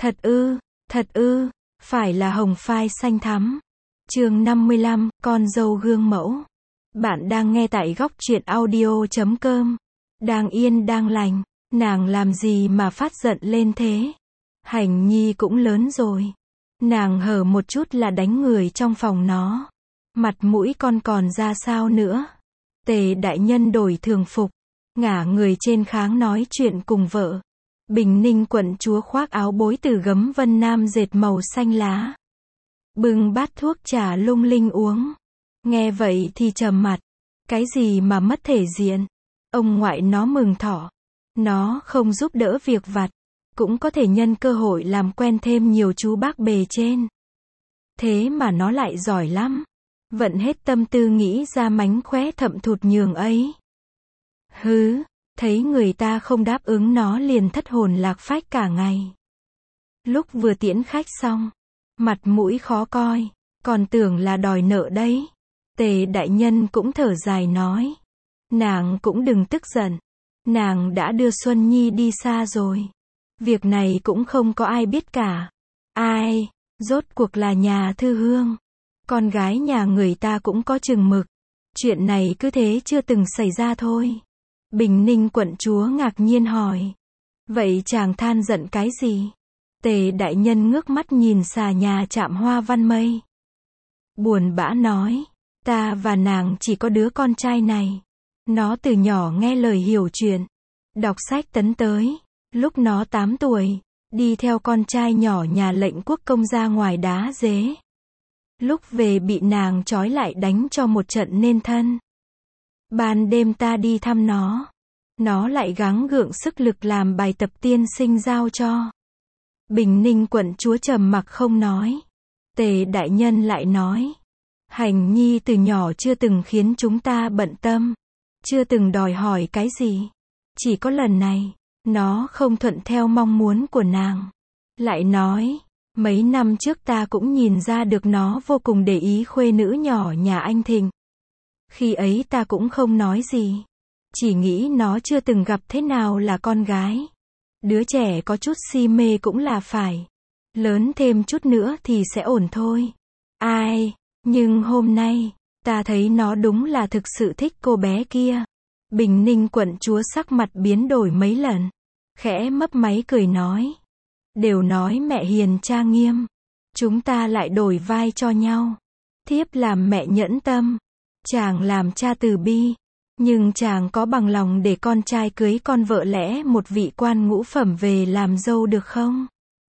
Thật ư, phải là hồng phai xanh thắm. Chương 55, con dâu gương mẫu. Bạn đang nghe tại góc truyện audio.com. Đang yên đang lành, nàng làm gì mà phát giận lên thế? Hành Nhi cũng lớn rồi. Nàng hở một chút là đánh người trong phòng nó. Mặt mũi con còn ra sao nữa? Tề đại nhân đổi thường phục, ngả người trên kháng nói chuyện cùng vợ. Bình Ninh quận chúa khoác áo bối từ gấm vân nam dệt màu xanh lá. Bưng bát thuốc trà lung linh uống. Nghe vậy thì trầm mặt. Cái gì mà mất thể diện? Ông ngoại nó mừng thọ. Nó không giúp đỡ việc vặt. Cũng có thể nhân cơ hội làm quen thêm nhiều chú bác bề trên. Thế mà nó lại giỏi lắm. Vận hết tâm tư nghĩ ra mánh khóe thậm thụt nhường ấy. Hứ, thấy người ta không đáp ứng nó liền thất hồn lạc phách cả ngày. Lúc vừa tiễn khách xong, mặt mũi khó coi, còn tưởng là đòi nợ đấy. Tề đại nhân cũng thở dài nói. Nàng cũng đừng tức giận. Nàng đã đưa Xuân Nhi đi xa rồi. Việc này cũng không có ai biết cả. Ai, rốt cuộc là nhà thư hương. Con gái nhà người ta cũng có chừng mực. Chuyện này cứ thế chưa từng xảy ra thôi. Bình Ninh quận chúa ngạc nhiên hỏi. Vậy chàng than giận cái gì? Tề đại nhân ngước mắt nhìn xà nhà chạm hoa văn mây. Buồn bã nói. Ta và nàng chỉ có đứa con trai này. Nó từ nhỏ nghe lời hiểu chuyện. Đọc sách tấn tới. Lúc nó 8 tuổi, đi theo con trai nhỏ nhà lệnh quốc công ra ngoài đá dế. Lúc về bị nàng trói lại đánh cho một trận nên thân. Ban đêm ta đi thăm nó lại gắng gượng sức lực làm bài tập tiên sinh giao cho. Bình Ninh quận chúa trầm mặc không nói. Tề đại nhân lại nói. Hành Nhi từ nhỏ chưa từng khiến chúng ta bận tâm. Chưa từng đòi hỏi cái gì. Chỉ có lần này, nó không thuận theo mong muốn của nàng. Lại nói, mấy năm trước ta cũng nhìn ra được nó vô cùng để ý khuê nữ nhỏ nhà anh Thịnh. Khi ấy ta cũng không nói gì. Chỉ nghĩ nó chưa từng gặp thế nào là con gái. Đứa trẻ có chút si mê cũng là phải. Lớn thêm chút nữa thì sẽ ổn thôi. Ai, nhưng hôm nay, ta thấy nó đúng là thực sự thích cô bé kia. Bình Ninh quận chúa sắc mặt biến đổi mấy lần. Khẽ mấp máy cười nói. Đều nói mẹ hiền cha nghiêm. Chúng ta lại đổi vai cho nhau. Thiếp làm mẹ nhẫn tâm. Chàng làm cha từ bi. Nhưng chàng có bằng lòng để con trai cưới con vợ lẽ một vị quan ngũ phẩm về làm dâu được không?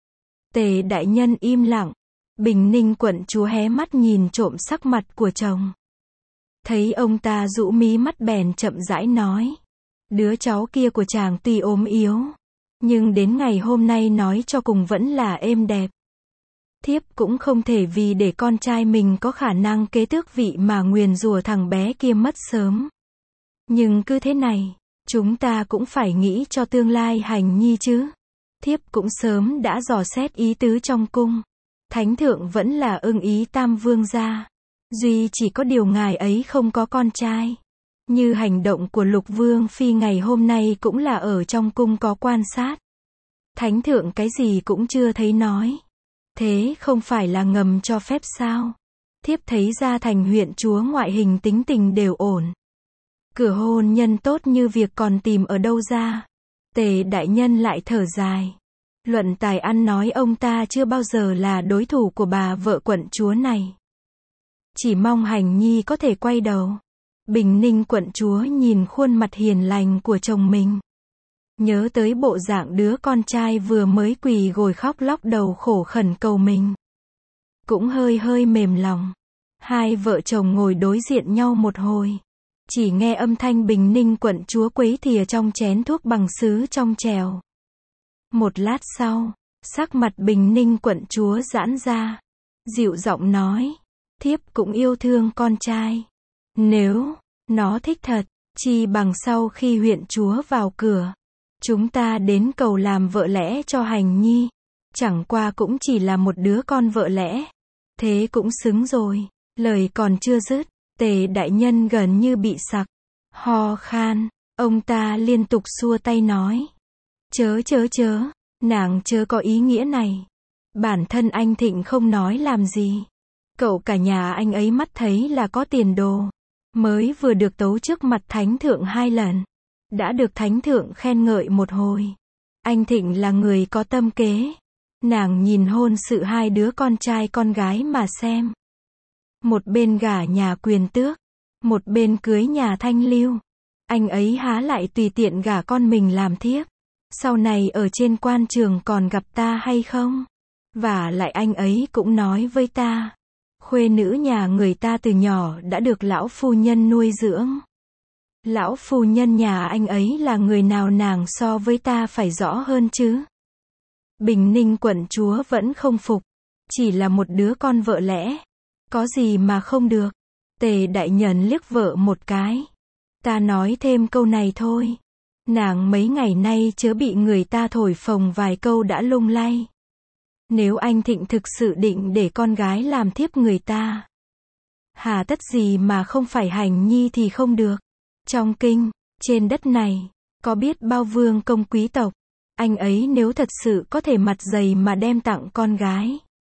Tề đại nhân im lặng. Bình Ninh quận chúa hé mắt nhìn trộm sắc mặt của chồng. Thấy ông ta rũ mí mắt bèn chậm rãi nói. Đứa cháu kia của chàng tuy ốm yếu. Nhưng đến ngày hôm nay nói cho cùng vẫn là êm đẹp. Thiếp cũng không thể vì để con trai mình có khả năng kế tước vị mà nguyền rủa thằng bé kia mất sớm. Nhưng cứ thế này, chúng ta cũng phải nghĩ cho tương lai Hành Nhi chứ. Thiếp cũng sớm đã dò xét ý tứ trong cung. Thánh thượng vẫn là ưng ý Tam Vương gia. Duy chỉ có điều ngài ấy không có con trai. Như hành động của Lục Vương Phi ngày hôm nay cũng là ở trong cung có quan sát. Thánh thượng cái gì cũng chưa thấy nói. Thế không phải là ngầm cho phép sao? Thiếp thấy ra thành huyện chúa ngoại hình tính tình đều ổn. Cửa hôn nhân tốt như việc còn tìm ở đâu ra? Tề đại nhân lại thở dài. Luận tài ăn nói ông ta chưa bao giờ là đối thủ của bà vợ quận chúa này. Chỉ mong Hành Nhi có thể quay đầu. Bình Ninh quận chúa nhìn khuôn mặt hiền lành của chồng mình. Nhớ tới bộ dạng đứa con trai vừa mới quỳ gối khóc lóc đầu khổ khẩn cầu mình. Cũng hơi mềm lòng. Hai vợ chồng ngồi đối diện nhau một hồi. Chỉ nghe âm thanh Bình Ninh quận chúa quấy thìa trong chén thuốc bằng sứ trong chèo. Một lát sau, sắc mặt Bình Ninh quận chúa giãn ra. Dịu giọng nói. Thiếp cũng yêu thương con trai. Nếu nó thích thật, chi bằng sau khi huyện chúa vào cửa, chúng ta đến cầu làm vợ lẽ cho Hành Nhi. Chẳng qua cũng chỉ là một đứa con vợ lẽ. Thế cũng xứng rồi. Lời còn chưa dứt, Tề đại nhân gần như bị sặc. Ho khan, ông ta liên tục xua tay nói. Chớ, Nàng chớ có ý nghĩa này. Bản thân anh Thịnh không nói làm gì. Cậu cả nhà anh ấy mắt thấy là có tiền đồ. Mới vừa được tấu trước mặt thánh thượng 2 lần. Đã được thánh thượng khen ngợi một hồi. Anh Thịnh là người có tâm kế. Nàng nhìn hôn sự 2 đứa con trai con gái mà xem. Một bên gả nhà quyền tước, một bên cưới nhà thanh lưu. Anh ấy há lại tùy tiện gả con mình làm thiếp. Sau này ở trên quan trường còn gặp ta hay không? Và lại anh ấy cũng nói với ta. Khuê nữ nhà người ta từ nhỏ đã được lão phu nhân nuôi dưỡng. Lão phu nhân nhà anh ấy là người nào nàng so với ta phải rõ hơn chứ. Bình Ninh quận chúa vẫn không phục. Chỉ là một đứa con vợ lẽ. Có gì mà không được. Tề đại nhân liếc vợ một cái. Ta nói thêm câu này thôi. Nàng mấy ngày nay chớ bị người ta thổi phồng vài câu đã lung lay. Nếu anh Thịnh thực sự định để con gái làm thiếp người ta. Hà tất gì mà không phải hành nhi thì không được. Trong kinh, trên đất này, có biết bao vương công quý tộc. Anh ấy nếu thật sự có thể mặt dày mà đem tặng con gái.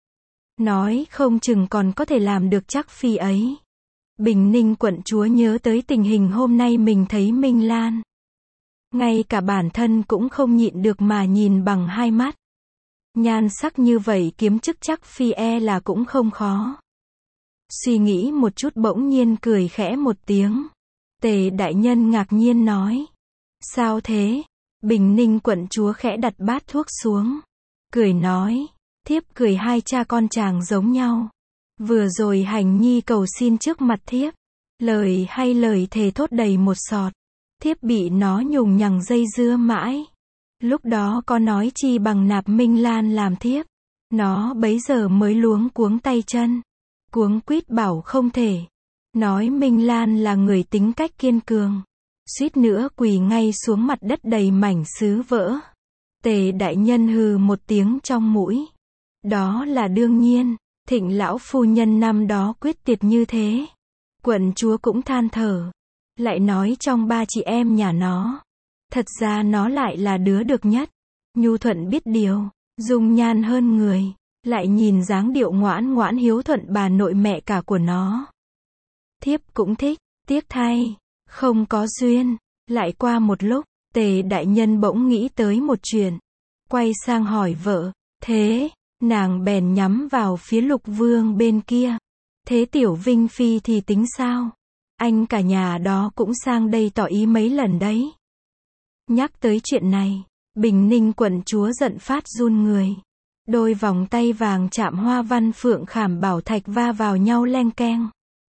Nói không chừng còn có thể làm được chắc phi ấy. Bình Ninh quận chúa nhớ tới tình hình hôm nay mình thấy Minh Lan. Ngay cả bản thân cũng không nhịn được mà nhìn bằng 2 mắt. Nhan sắc như vậy kiếm chức chắc phi là cũng không khó. Suy nghĩ một chút bỗng nhiên cười khẽ một tiếng. Tề đại nhân ngạc nhiên nói. Sao thế? Bình Ninh quận chúa khẽ đặt bát thuốc xuống. Cười nói. Thiếp cười 2 cha con chàng giống nhau. Vừa rồi hành nhi cầu xin trước mặt thiếp. Lời hay lời thề thốt đầy một sọt. Thiếp bị nó nhùng nhằng dây dưa mãi. Lúc đó có nói chi bằng nạp Minh Lan làm thiếp. Nó bấy giờ mới luống cuống tay chân. Cuống quýt bảo không thể. Nói Minh Lan là người tính cách kiên cường. Suýt nữa quỳ ngay xuống mặt đất đầy mảnh sứ vỡ. Tề đại nhân hừ một tiếng trong mũi. Đó là đương nhiên. Thịnh lão phu nhân năm đó quyết tiệt như thế. Quận chúa cũng than thở. Lại nói trong 3 chị em nhà nó. Thật ra nó lại là đứa được nhất. Nhu thuận biết điều. Dung nhan hơn người. Lại nhìn dáng điệu ngoãn ngoãn hiếu thuận bà nội mẹ cả của nó. Thiếp cũng thích. Tiếc thay. Không có duyên. Lại qua một lúc. Tề đại nhân bỗng nghĩ tới một chuyện. Quay sang hỏi vợ. Thế. Nàng bèn nhắm vào phía Lục Vương bên kia. Thế Tiểu Vinh Phi thì tính sao? Anh cả nhà đó cũng sang đây tỏ ý mấy lần đấy. Nhắc tới chuyện này, Bình Ninh quận chúa giận phát run người. Đôi vòng tay vàng chạm hoa văn phượng khảm bảo thạch va vào nhau leng keng.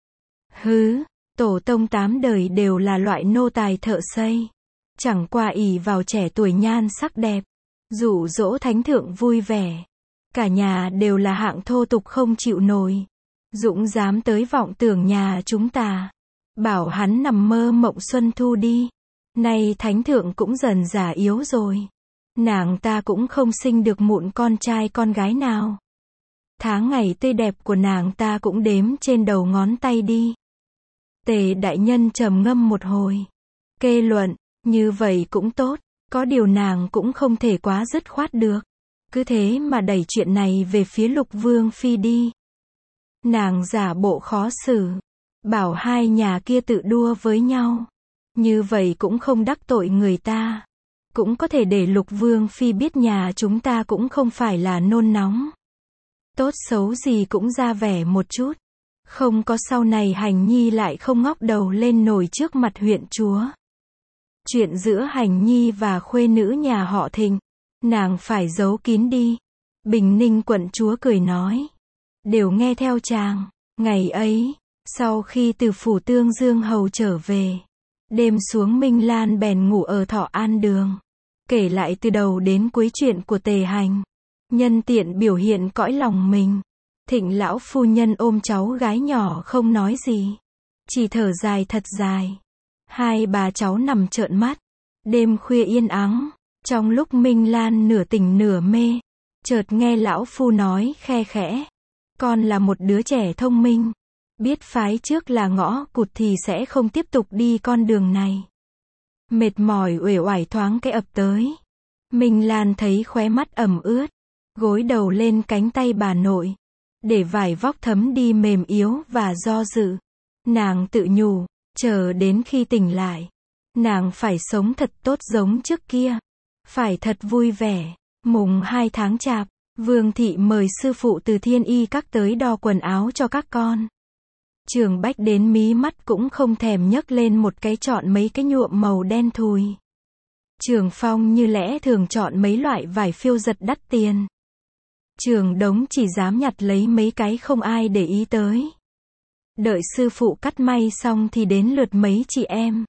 Hứ, tổ tông 8 đời đều là loại nô tài thợ xây. Chẳng qua ỷ vào trẻ tuổi nhan sắc đẹp. Dụ dỗ thánh thượng vui vẻ. Cả nhà đều là hạng thô tục không chịu nổi. Dũng dám tới vọng tưởng nhà chúng ta. Bảo hắn nằm mơ mộng xuân thu đi. Nay thánh thượng cũng dần già yếu rồi. Nàng ta cũng không sinh được mụn con trai con gái nào. Tháng ngày tươi đẹp của nàng ta cũng đếm trên đầu ngón tay đi. Tề đại nhân trầm ngâm một hồi. Kê luận, như vậy cũng tốt. Có điều nàng cũng không thể quá dứt khoát được. Cứ thế mà đẩy chuyện này về phía Lục Vương Phi đi. Nàng giả bộ khó xử. Bảo 2 nhà kia tự đua với nhau. Như vậy cũng không đắc tội người ta. Cũng có thể để Lục Vương Phi biết nhà chúng ta cũng không phải là nôn nóng. Tốt xấu gì cũng ra vẻ một chút. Không có sau này Hành Nhi lại không ngóc đầu lên nổi trước mặt huyện chúa. Chuyện giữa Hành Nhi và khuê nữ nhà họ Thịnh. Nàng phải giấu kín đi. Bình Ninh quận chúa cười nói. Đều nghe theo chàng. Ngày ấy, sau khi từ phủ Tương Dương Hầu trở về. Đêm xuống Minh Lan bèn ngủ ở Thọ An Đường. Kể lại từ đầu đến cuối chuyện của Tề Hành. Nhân tiện biểu hiện cõi lòng mình. Thịnh lão phu nhân ôm cháu gái nhỏ không nói gì. Chỉ thở dài thật dài. 2 bà cháu nằm trợn mắt. Đêm khuya yên ắng. Trong lúc Minh Lan nửa tỉnh nửa mê. Chợt nghe lão phu nói khe khẽ. Con là một đứa trẻ thông minh. Biết phái trước là ngõ cụt thì sẽ không tiếp tục đi con đường này. Mệt mỏi uể oải thoáng cái ập tới. Minh Lan thấy khóe mắt ẩm ướt, gối đầu lên cánh tay bà nội, để vải vóc thấm đi mềm yếu và do dự. Nàng tự nhủ, chờ đến khi tỉnh lại, nàng phải sống thật tốt giống trước kia, phải thật vui vẻ. Mùng 2 tháng Chạp, Vương thị mời sư phụ từ Thiên Y Các tới đo quần áo cho các con. Trường Bách đến mí mắt cũng không thèm nhấc lên một cái, chọn mấy cái nhuộm màu đen thùi. Trường Phong như lẽ thường chọn mấy loại vải phiêu giật đắt tiền. Trường Đống chỉ dám nhặt lấy mấy cái không ai để ý tới. Đợi sư phụ cắt may xong thì đến lượt mấy chị em.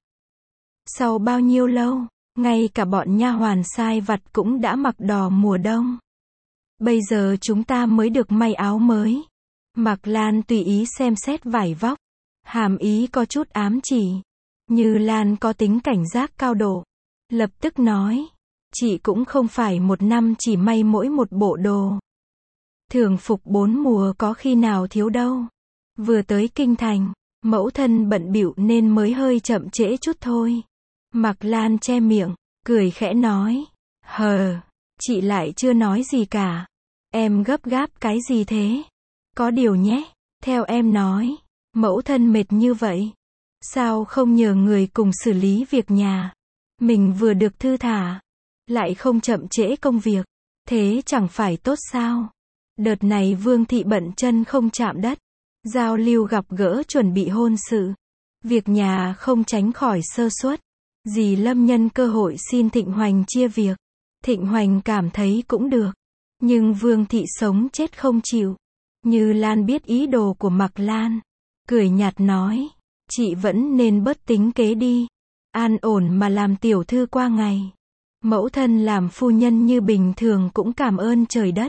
Sau bao nhiêu lâu, ngay cả bọn nha hoàn sai vặt cũng đã mặc đò mùa đông. Bây giờ chúng ta mới được may áo mới. Mạc Lan tùy ý xem xét vải vóc, hàm ý có chút ám chỉ. Như Lan có tính cảnh giác cao độ, lập tức nói, chị cũng không phải một năm chỉ may mỗi một bộ đồ. Thường phục 4 mùa có khi nào thiếu đâu. Vừa tới kinh thành, mẫu thân bận bịu nên mới hơi chậm trễ chút thôi. Mạc Lan che miệng, cười khẽ nói, hờ, chị lại chưa nói gì cả. Em gấp gáp cái gì thế? Có điều nhé, theo em nói, mẫu thân mệt như vậy, sao không nhờ người cùng xử lý việc nhà? Mình vừa được thư thả, lại không chậm trễ công việc, thế chẳng phải tốt sao? Đợt này Vương thị bận chân không chạm đất, giao lưu gặp gỡ chuẩn bị hôn sự, việc nhà không tránh khỏi sơ suất. Dì Lâm nhân cơ hội xin Thịnh Hoành chia việc. Thịnh Hoành cảm thấy cũng được, nhưng Vương thị sống chết không chịu. Như Lan biết ý đồ của Mạc Lan, cười nhạt nói, chị vẫn nên bớt tính kế đi, an ổn mà làm tiểu thư qua ngày. Mẫu thân làm phu nhân như bình thường cũng cảm ơn trời đất.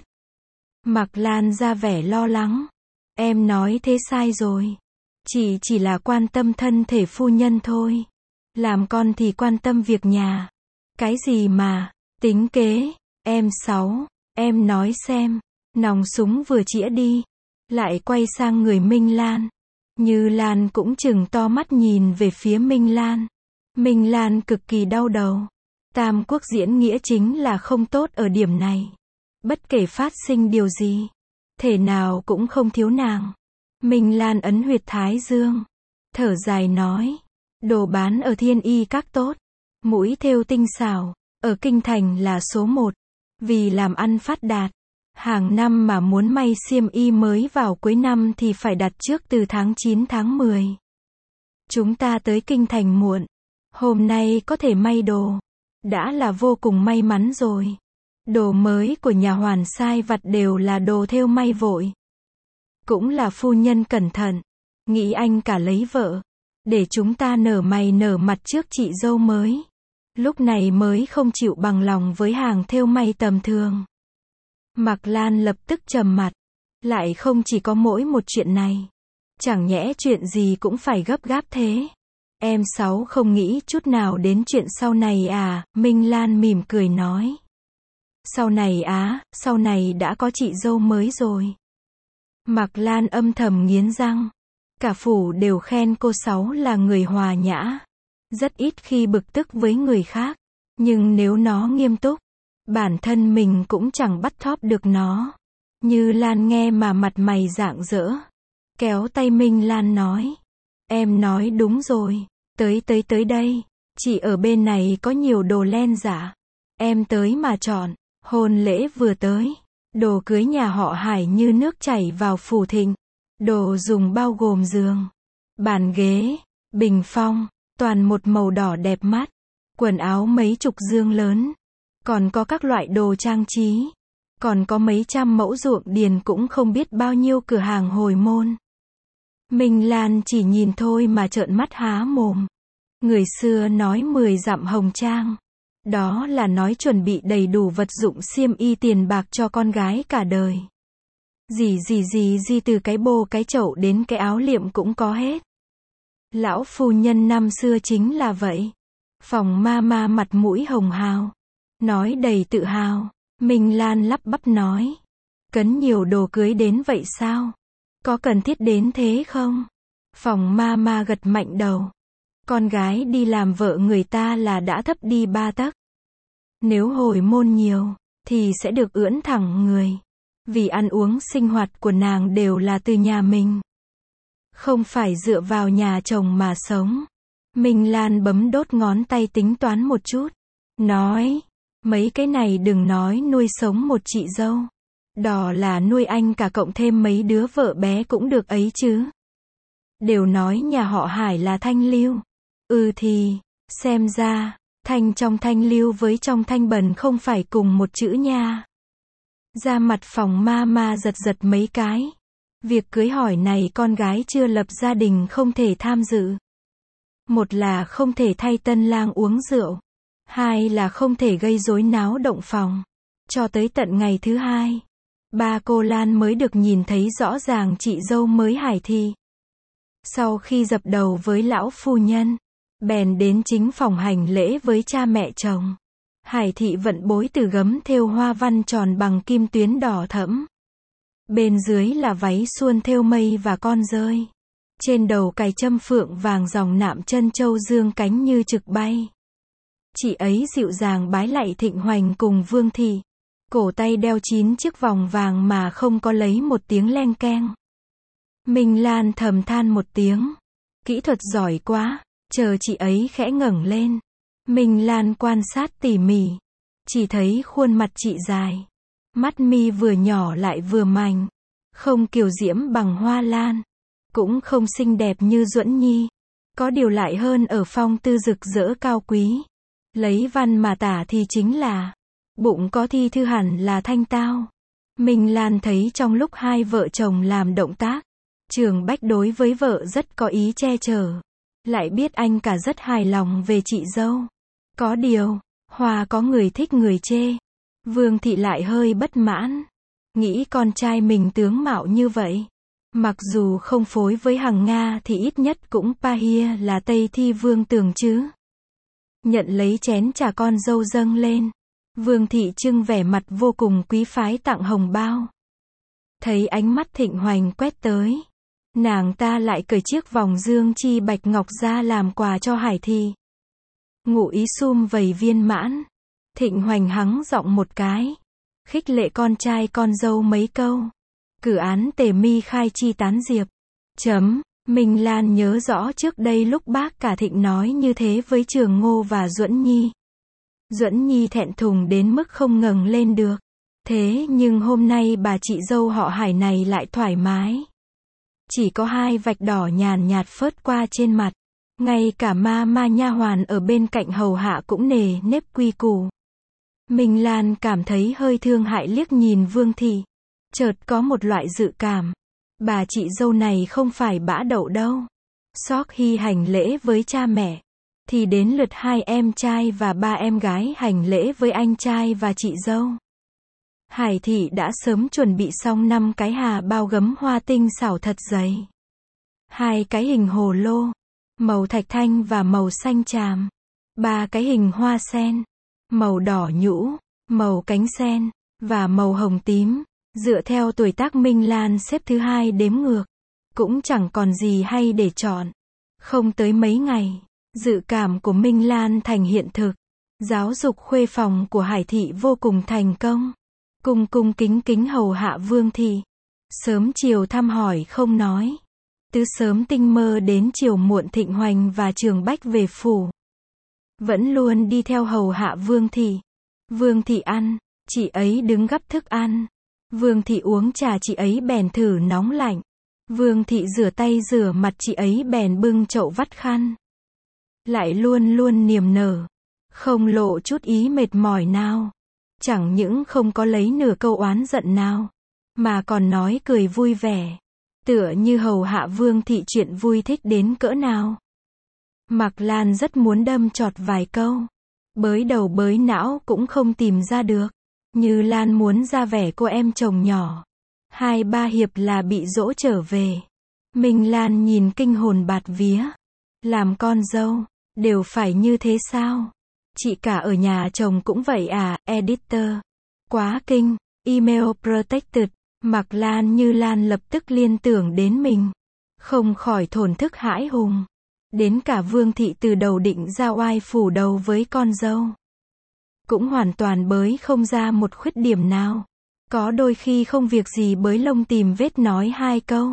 Mạc Lan ra vẻ lo lắng, em nói thế sai rồi, chị chỉ là quan tâm thân thể phu nhân thôi, làm con thì quan tâm việc nhà. Cái gì mà tính kế? Em Sáu, em nói xem. Nòng súng vừa chĩa đi, lại quay sang người Minh Lan. Như Lan cũng chừng to mắt nhìn về phía Minh Lan. Minh Lan cực kỳ đau đầu. Tam quốc diễn nghĩa chính là không tốt ở điểm này. Bất kể phát sinh điều gì, thể nào cũng không thiếu nàng. Minh Lan ấn huyệt thái dương, thở dài nói, đồ bán ở Thiên Y Các tốt, mũi thêu tinh xảo, ở kinh thành là số 1, vì làm ăn phát đạt. Hàng năm mà muốn may xiêm y mới vào cuối năm thì phải đặt trước từ tháng 9 tháng 10. Chúng ta tới kinh thành muộn, hôm nay có thể may đồ, đã là vô cùng may mắn rồi. Đồ mới của nhà hoàn sai vặt đều là đồ thêu may vội. Cũng là phu nhân cẩn thận, nghĩ anh cả lấy vợ, để chúng ta nở mày nở mặt trước chị dâu mới. Lúc này mới không chịu bằng lòng với hàng thêu may tầm thường. Mạc Lan lập tức trầm mặt, lại không chỉ có mỗi một chuyện này. Chẳng nhẽ chuyện gì cũng phải gấp gáp thế. Em Sáu không nghĩ chút nào đến chuyện sau này à? Minh Lan mỉm cười nói. Sau này á, sau này đã có chị dâu mới rồi. Mạc Lan âm thầm nghiến răng. Cả phủ đều khen cô Sáu là người hòa nhã, rất ít khi bực tức với người khác. Nhưng nếu nó nghiêm túc, bản thân mình cũng chẳng bắt thóp được nó. Như Lan nghe mà mặt mày rạng rỡ, kéo tay Minh Lan nói. Em nói đúng rồi, tới đây. Chị ở bên này có nhiều đồ len giả. Em tới mà chọn, hôn lễ vừa tới. Đồ cưới nhà họ Hải như nước chảy vào phủ Thịnh. Đồ dùng bao gồm giường, bàn ghế, bình phong, toàn một màu đỏ đẹp mắt. Quần áo mấy chục dương lớn. Còn có các loại đồ trang trí. Còn có mấy trăm mẫu ruộng điền cũng không biết bao nhiêu cửa hàng hồi môn. Minh Lan chỉ nhìn thôi mà trợn mắt há mồm. Người xưa nói 10 dặm hồng trang. Đó là nói chuẩn bị đầy đủ vật dụng xiêm y tiền bạc cho con gái cả đời. Gì từ cái bô cái chậu đến cái áo liệm cũng có hết. Lão phu nhân năm xưa chính là vậy. Phòng ma mặt mũi hồng hào, nói đầy tự hào. Minh Lan lắp bắp nói. Cấn nhiều đồ cưới đến vậy sao? Có cần thiết đến thế không? Phòng ma gật mạnh đầu. Con gái đi làm vợ người ta là đã thấp đi 3 tấc. Nếu hồi môn nhiều, thì sẽ được ưỡn thẳng người. Vì ăn uống sinh hoạt của nàng đều là từ nhà mình. Không phải dựa vào nhà chồng mà sống. Minh Lan bấm đốt ngón tay tính toán một chút. Nói, mấy cái này đừng nói nuôi sống một chị dâu. Đó là nuôi anh cả cộng thêm mấy đứa vợ bé cũng được ấy chứ. Đều nói nhà họ Hải là thanh lưu. Thì, xem ra, thanh trong thanh lưu với trong thanh bần không phải cùng một chữ nha. Ra mặt phòng ma giật giật mấy cái. Việc cưới hỏi này con gái chưa lập gia đình không thể tham dự. Một là không thể thay tân lang uống rượu. Hai là không thể gây rối náo động phòng. Cho tới tận ngày thứ hai, ba cô Lan mới được nhìn thấy rõ ràng chị dâu mới Hải Thị. Sau khi dập đầu với lão phu nhân, bèn đến chính phòng hành lễ với cha mẹ chồng. Hải Thị vận bối từ gấm thêu hoa văn tròn bằng kim tuyến đỏ thẫm. Bên dưới là váy suôn thêu mây và con dơi. Trên đầu cài châm phượng vàng dòng nạm chân châu dương cánh như trực bay. Chị ấy dịu dàng bái lạy Thịnh Hoành cùng Vương Thị. Cổ tay đeo 9 chiếc vòng vàng mà không có lấy một tiếng leng keng. Minh Lan thầm than một tiếng. Kỹ thuật giỏi quá. Chờ chị ấy khẽ ngẩng lên. Minh Lan quan sát tỉ mỉ. Chỉ thấy khuôn mặt chị dài. Mắt mi vừa nhỏ lại vừa mảnh. Không kiều diễm bằng hoa lan. Cũng không xinh đẹp như Duẫn Nhi. Có điều lại hơn ở phong tư rực rỡ cao quý. Lấy văn mà tả thì chính là bụng có thi thư hẳn là thanh tao. Minh Lan thấy trong lúc hai vợ chồng làm động tác, Trường Bách đối với vợ rất có ý che chở. Lại biết anh cả rất hài lòng về chị dâu. Có điều, Hoa có người thích người chê. Vương Thị lại hơi bất mãn. Nghĩ con trai mình tướng mạo như vậy. Mặc dù không phối với Hằng Nga thì ít nhất cũng Pahia là Tây Thi Vương Tường chứ. Nhận lấy chén trà con dâu dâng lên. Vương Thị trưng vẻ mặt vô cùng quý phái tặng hồng bao. Thấy ánh mắt Thịnh Hoành quét tới. Nàng ta lại cởi chiếc vòng dương chi bạch ngọc ra làm quà cho Hải Thị. Ngụ ý sum vầy viên mãn. Thịnh Hoành hắng giọng một cái. Khích lệ con trai con dâu mấy câu. Cử án tề mi khai chi tán diệp. Minh Lan nhớ rõ trước đây lúc bác cả Thịnh nói như thế với Trường Ngô và Duẫn Nhi. Duẫn Nhi thẹn thùng đến mức không ngẩng lên được. Thế nhưng hôm nay bà chị dâu họ Hải này lại thoải mái. Chỉ có hai vạch đỏ nhàn nhạt phớt qua trên mặt. Ngay cả ma nha hoàn ở bên cạnh hầu hạ cũng nề nếp quy củ. Minh Lan cảm thấy hơi thương hại liếc nhìn Vương Thị. Chợt có một loại dự cảm. Bà chị dâu này không phải bã đậu đâu. Sau khi hành lễ với cha mẹ, thì đến lượt hai em trai và ba em gái hành lễ với anh trai và chị dâu. Hải Thị đã sớm chuẩn bị xong 5 cái hà bao gấm hoa tinh xảo thật dày. 2 cái hình hồ lô, màu thạch thanh và màu xanh tràm. 3 cái hình hoa sen, màu đỏ nhũ, màu cánh sen, và màu hồng tím. Dựa theo tuổi tác Minh Lan xếp thứ 2 đếm ngược. Cũng chẳng còn gì hay để chọn. Không tới mấy ngày, dự cảm của Minh Lan thành hiện thực. Giáo dục khuê phòng của Hải Thị vô cùng thành công. Cung kính hầu hạ Vương Thị. Sớm chiều thăm hỏi không nói. Từ sớm tinh mơ đến chiều muộn Thịnh Hoành và Trường Bách về phủ. Vẫn luôn đi theo hầu hạ Vương Thị. Vương Thị ăn, chị ấy đứng gắp thức ăn. Vương Thị uống trà, chị ấy bèn thử nóng lạnh. Vương Thị rửa tay rửa mặt, chị ấy bèn bưng chậu vắt khăn. Lại luôn luôn niềm nở. Không lộ chút ý mệt mỏi nào. Chẳng những không có lấy nửa câu oán giận nào. Mà còn nói cười vui vẻ. Tựa như hầu hạ Vương Thị chuyện vui thích đến cỡ nào. Mạc Lan rất muốn đâm chọt vài câu. Bới đầu bới não cũng không tìm ra được. Như Lan muốn ra vẻ cô em chồng nhỏ. 2-3 hiệp là bị dỗ trở về. Minh Lan nhìn kinh hồn bạt vía. Làm con dâu, đều phải như thế sao? Chị cả ở nhà chồng cũng vậy à, editor. Quá kinh, email protected. Mạc Lan Như Lan lập tức liên tưởng đến mình. Không khỏi thổn thức hãi hùng. Đến cả Vương Thị từ đầu định ra oai phủ đầu với con dâu. cũng hoàn toàn bới không ra một khuyết điểm nào. Có đôi khi không việc gì bới lông tìm vết nói hai câu.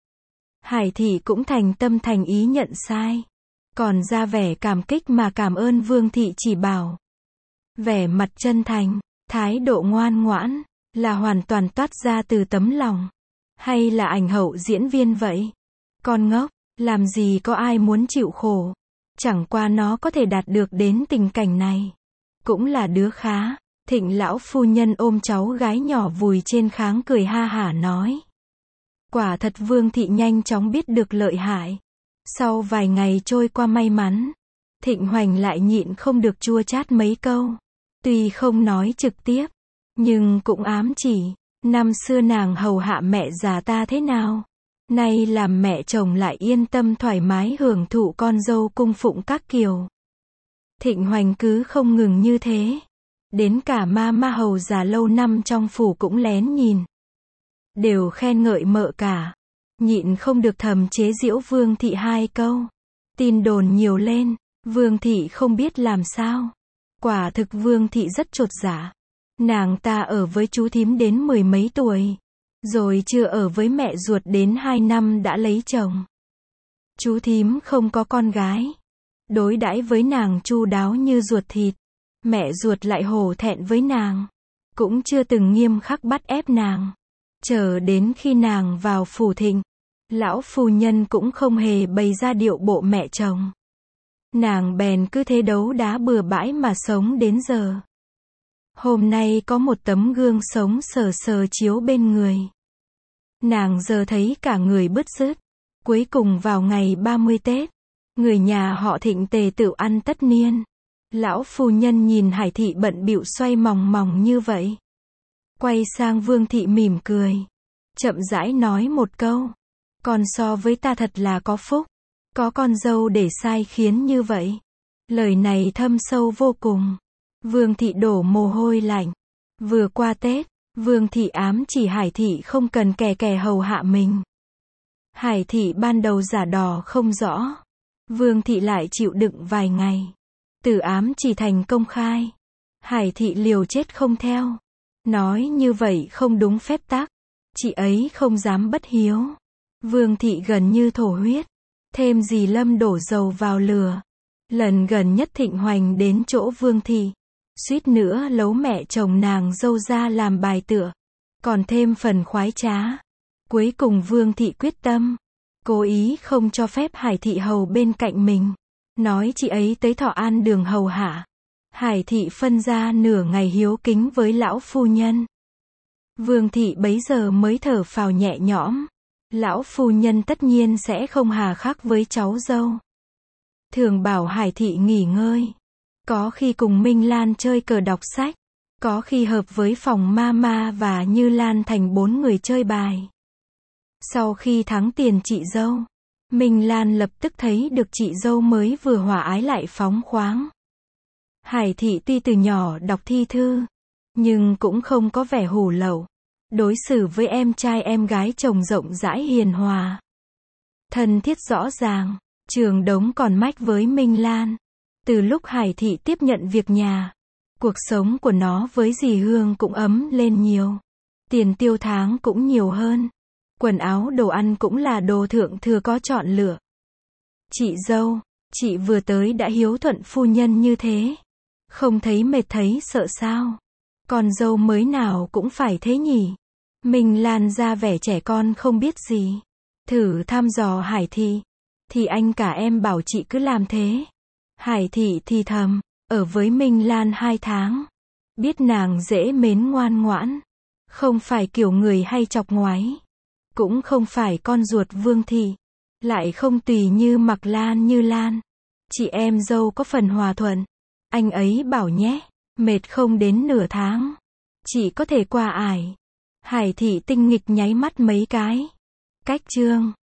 Hải Thị cũng thành tâm thành ý nhận sai. Còn ra vẻ cảm kích mà cảm ơn Vương Thị chỉ bảo. Vẻ mặt chân thành, thái độ ngoan ngoãn, là hoàn toàn toát ra từ tấm lòng. Hay là ảnh hậu diễn viên vậy? Con ngốc, làm gì có ai muốn chịu khổ. Chẳng qua nó có thể đạt được đến tình cảnh này. Cũng là đứa khá. Thịnh lão phu nhân ôm cháu gái nhỏ vùi trên kháng cười ha hả nói. Quả thật Vương Thị nhanh chóng biết được lợi hại. Sau vài ngày trôi qua may mắn, Thịnh Hoành lại nhịn không được chua chát mấy câu. Tuy không nói trực tiếp, nhưng cũng ám chỉ, năm xưa nàng hầu hạ mẹ già ta thế nào. Nay làm mẹ chồng lại yên tâm thoải mái hưởng thụ con dâu cung phụng các kiểu. Thịnh Hoành cứ không ngừng như thế. Đến cả ma hầu già lâu năm trong phủ cũng lén nhìn. Đều khen ngợi mợ cả. Nhịn không được thầm chế giễu Vương Thị hai câu. Tin đồn nhiều lên, Vương Thị không biết làm sao. Quả thực Vương Thị rất chột dạ. Nàng ta ở với chú thím đến 10 mấy tuổi. Rồi chưa ở với mẹ ruột đến 2 năm đã lấy chồng. Chú thím không có con gái. Đối đãi với nàng chu đáo như ruột thịt. Mẹ ruột lại hổ thẹn với nàng. Cũng chưa từng nghiêm khắc bắt ép nàng. Chờ đến khi nàng vào phủ Thịnh, lão phu nhân cũng không hề bày ra điệu bộ mẹ chồng. Nàng bèn cứ thế đấu đá bừa bãi mà sống đến giờ. Hôm nay có một tấm gương sống sờ sờ chiếu bên người. Nàng giờ thấy cả người bứt rứt. Cuối cùng vào ngày 30 Tết, người nhà họ Thịnh tề tựu ăn tất niên. Lão phu nhân nhìn Hải Thị bận bịu xoay mòng mòng như vậy. Quay sang Vương Thị mỉm cười. Chậm rãi nói một câu. Con so với ta thật là có phúc. Có con dâu để sai khiến như vậy. Lời này thâm sâu vô cùng. Vương Thị đổ mồ hôi lạnh. Vừa qua Tết, Vương Thị ám chỉ Hải Thị không cần kè hầu hạ mình. Hải Thị ban đầu giả đò không rõ. Vương Thị lại chịu đựng vài ngày. Từ ám chỉ thành công khai. Hải Thị liều chết không theo. Nói như vậy không đúng phép tắc. Chị ấy không dám bất hiếu. Vương Thị gần như thổ huyết. Thêm gì Lâm đổ dầu vào lửa. Lần gần nhất Thịnh Hoành đến chỗ Vương Thị. Suýt nữa lấu mẹ chồng nàng dâu ra làm bài tựa. Còn thêm phần khoái trá. Cuối cùng Vương Thị quyết tâm. Cố ý không cho phép Hải Thị hầu bên cạnh mình. Nói chị ấy tới Thọ An đường hầu hạ. Hải Thị phân ra nửa ngày hiếu kính với lão phu nhân. Vương Thị bấy giờ mới thở phào nhẹ nhõm. Lão phu nhân tất nhiên sẽ không hà khắc với cháu dâu. Thường bảo Hải Thị nghỉ ngơi. Có khi cùng Minh Lan chơi cờ đọc sách. Có khi hợp với phòng Mama và Như Lan thành 4 người chơi bài. Sau khi thắng tiền chị dâu, Minh Lan lập tức thấy được chị dâu mới vừa hòa ái lại phóng khoáng. Hải Thị tuy từ nhỏ đọc thi thư, nhưng cũng không có vẻ hủ lậu. Đối xử với em trai em gái chồng rộng rãi hiền hòa. Thân thiết rõ ràng, Trường Đống còn mách với Minh Lan. Từ lúc Hải Thị tiếp nhận việc nhà, cuộc sống của nó với dì Hương cũng ấm lên nhiều. Tiền tiêu tháng cũng nhiều hơn. Quần áo đồ ăn cũng là đồ thượng thừa có chọn lựa. Chị dâu, chị vừa tới đã hiếu thuận phu nhân như thế. Không thấy mệt thấy sợ sao? Con dâu mới nào cũng phải thế nhỉ? Minh Lan ra vẻ trẻ con không biết gì. Thử thăm dò Hải Thị. Thì anh cả em bảo chị cứ làm thế. Hải Thị thì thầm, ở với Minh Lan 2 tháng. Biết nàng dễ mến ngoan ngoãn. Không phải kiểu người hay chọc ngoáy. Cũng không phải con ruột Vương Thị. Lại không tùy như Mặc Lan Như Lan. Chị em dâu có phần hòa thuận. Anh ấy bảo nhé, mệt không đến nửa tháng. Chị có thể qua ải. Hải Thị tinh nghịch nháy mắt mấy cái. Cách chương